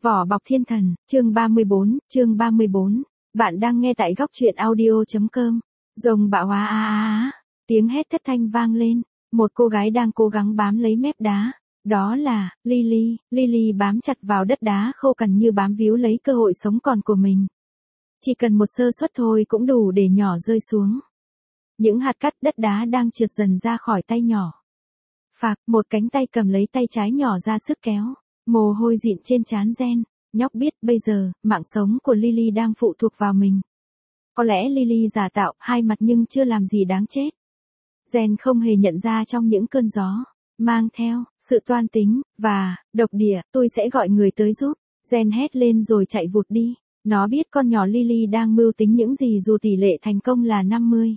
Vỏ bọc thiên thần, chương 34. Bạn đang nghe tại góc truyện audio.com. Rồng bạo á. Tiếng hét thất thanh vang lên. Một cô gái đang cố gắng bám lấy mép đá. Đó là Lily. Lily bám chặt vào đất đá khô cằn như bám víu lấy cơ hội sống còn của mình. Chỉ cần một sơ suất thôi cũng đủ để nhỏ rơi xuống. Những hạt cát đất đá đang trượt dần ra khỏi tay nhỏ. Phạc, một cánh tay cầm lấy tay trái nhỏ ra sức kéo. Mồ hôi dịn trên trán Jen. Nhóc biết bây giờ, mạng sống của Lily đang phụ thuộc vào mình. Có lẽ Lily giả tạo, hai mặt nhưng chưa làm gì đáng chết. Jen không hề nhận ra trong những cơn gió, mang theo, sự toan tính, và, độc địa, tôi sẽ gọi người tới giúp. Jen hét lên rồi chạy vụt đi. Nó biết con nhỏ Lily đang mưu tính những gì dù tỷ lệ thành công là 50.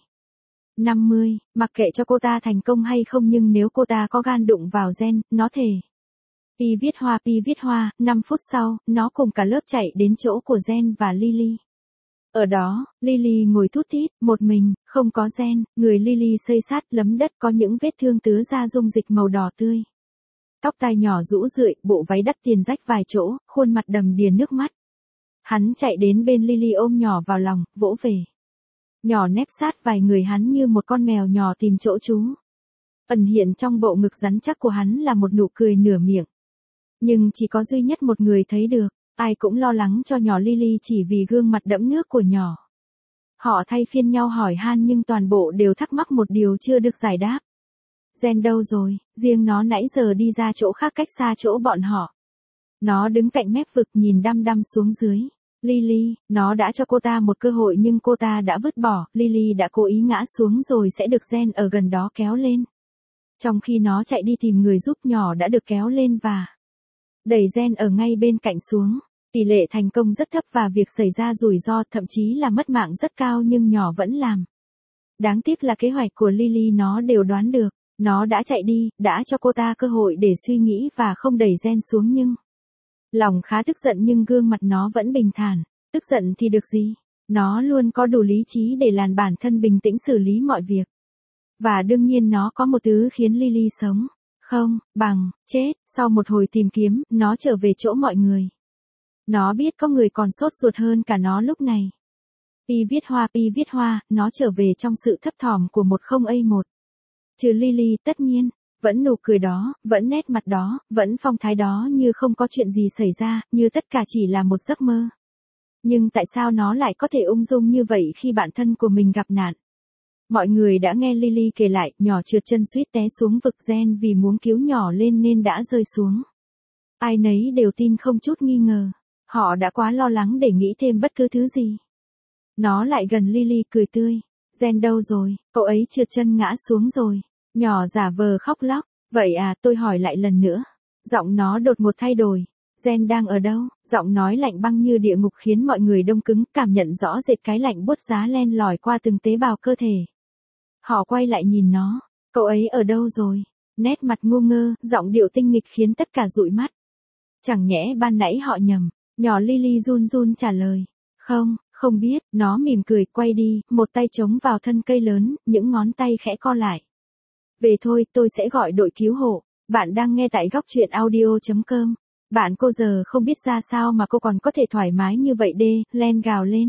Mặc kệ cho cô ta thành công hay không nhưng nếu cô ta có gan đụng vào Jen, nó thề. Pi viết hoa, 5 phút sau, nó cùng cả lớp chạy đến chỗ của Jen và Lily. Ở đó, Lily ngồi thút thít, một mình, không có Jen, người Lily xây sát lấm đất có những vết thương tứa ra dung dịch màu đỏ tươi. Tóc tai nhỏ rũ rượi, bộ váy đắt tiền rách vài chỗ, khuôn mặt đầm đìa nước mắt. Hắn chạy đến bên Lily ôm nhỏ vào lòng, vỗ về. Nhỏ nép sát vài người hắn như một con mèo nhỏ tìm chỗ trú. Ẩn hiện trong bộ ngực rắn chắc của hắn là một nụ cười nửa miệng. Nhưng chỉ có duy nhất một người thấy được, ai cũng lo lắng cho nhỏ Lily chỉ vì gương mặt đẫm nước của nhỏ. Họ thay phiên nhau hỏi han nhưng toàn bộ đều thắc mắc một điều chưa được giải đáp. Jen đâu rồi, riêng nó nãy giờ đi ra chỗ khác cách xa chỗ bọn họ. Nó đứng cạnh mép vực nhìn đăm đăm xuống dưới. Lily, nó đã cho cô ta một cơ hội nhưng cô ta đã vứt bỏ, Lily đã cố ý ngã xuống rồi sẽ được Jen ở gần đó kéo lên. Trong khi nó chạy đi tìm người giúp nhỏ đã được kéo lên và đẩy Jen ở ngay bên cạnh xuống. Tỷ lệ thành công rất thấp và việc xảy ra rủi ro thậm chí là mất mạng rất cao nhưng nhỏ vẫn làm. Đáng tiếc là kế hoạch của Lily nó đều đoán được. Nó đã chạy đi, đã cho cô ta cơ hội để suy nghĩ và không đẩy Jen xuống nhưng lòng khá tức giận nhưng gương mặt nó vẫn bình thản. Tức giận thì được gì? Nó luôn có đủ lý trí để làm bản thân bình tĩnh xử lý mọi việc. Và đương nhiên nó có một thứ khiến Lily sống. Không, bằng, chết. Sau một hồi tìm kiếm, nó trở về chỗ mọi người. Nó biết có người còn sốt ruột hơn cả nó lúc này. Pi viết hoa, nó trở về trong sự thấp thỏm của một không một. Trừ Lily tất nhiên, vẫn nụ cười đó, vẫn nét mặt đó, vẫn phong thái đó như không có chuyện gì xảy ra, như tất cả chỉ là một giấc mơ. Nhưng tại sao nó lại có thể ung dung như vậy khi bạn thân của mình gặp nạn? Mọi người đã nghe Lily kể lại, nhỏ trượt chân suýt té xuống vực Jen vì muốn cứu nhỏ lên nên đã rơi xuống. Ai nấy đều tin không chút nghi ngờ. Họ đã quá lo lắng để nghĩ thêm bất cứ thứ gì. Nó lại gần Lily cười tươi. Jen đâu rồi, cậu ấy trượt chân ngã xuống rồi. Nhỏ giả vờ khóc lóc. Vậy à, tôi hỏi lại lần nữa. Giọng nó đột ngột thay đổi. Jen đang ở đâu? Giọng nói lạnh băng như địa ngục khiến mọi người đông cứng, cảm nhận rõ rệt cái lạnh buốt giá len lỏi qua từng tế bào cơ thể. Họ quay lại nhìn nó. Cậu ấy ở đâu rồi? Nét mặt ngu ngơ, giọng điệu tinh nghịch khiến tất cả dụi mắt. Chẳng nhẽ ban nãy họ nhầm. Nhỏ Lily run run trả lời. Không biết, nó mỉm cười, quay đi, một tay chống vào thân cây lớn, những ngón tay khẽ co lại. Về thôi, tôi sẽ gọi đội cứu hộ. Bạn đang nghe tại góc truyện audio.com. Bạn cô giờ không biết ra sao mà cô còn có thể thoải mái như vậy đê, Len gào lên.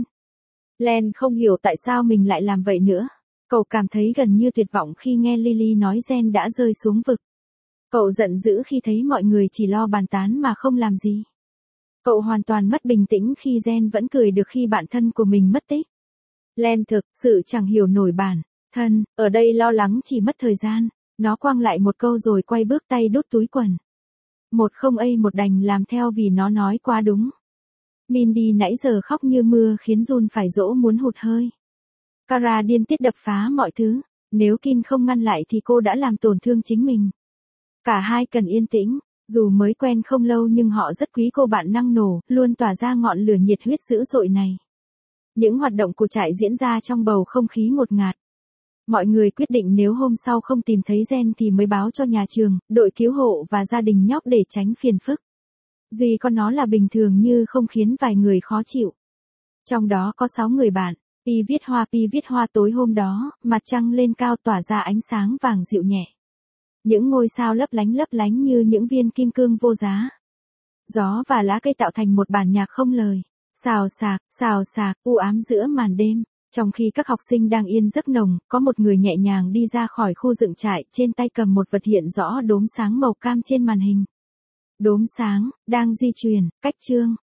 Len không hiểu tại sao mình lại làm vậy nữa. Cậu cảm thấy gần như tuyệt vọng khi nghe Lily nói Jen đã rơi xuống vực. Cậu giận dữ khi thấy mọi người chỉ lo bàn tán mà không làm gì. Cậu hoàn toàn mất bình tĩnh khi Jen vẫn cười được khi bạn thân của mình mất tích. Len thực sự chẳng hiểu nổi bản thân, ở đây lo lắng chỉ mất thời gian. Nó quăng lại một câu rồi quay bước tay đút túi quần. Một đành làm theo vì nó nói quá đúng. Mindy nãy giờ khóc như mưa khiến Jun phải dỗ muốn hụt hơi. Kara điên tiết đập phá mọi thứ. Nếu Kim không ngăn lại thì cô đã làm tổn thương chính mình. Cả hai cần yên tĩnh. Dù mới quen không lâu nhưng họ rất quý cô bạn năng nổ, luôn tỏa ra ngọn lửa nhiệt huyết dữ dội này. Những hoạt động của trại diễn ra trong bầu không khí ngột ngạt. Mọi người quyết định nếu hôm sau không tìm thấy Jen thì mới báo cho nhà trường, đội cứu hộ và gia đình nhóc để tránh phiền phức. Duy con nó là bình thường như không khiến vài người khó chịu. Trong đó có 6 người bạn. Pi viết hoa tối hôm đó, mặt trăng lên cao tỏa ra ánh sáng vàng dịu nhẹ. Những ngôi sao lấp lánh như những viên kim cương vô giá. Gió và lá cây tạo thành một bản nhạc không lời. Xào xạc, u ám giữa màn đêm. Trong khi các học sinh đang yên giấc nồng, có một người nhẹ nhàng đi ra khỏi khu dựng trại, trên tay cầm một vật hiện rõ đốm sáng màu cam trên màn hình. Đốm sáng, đang di chuyển, cách chương.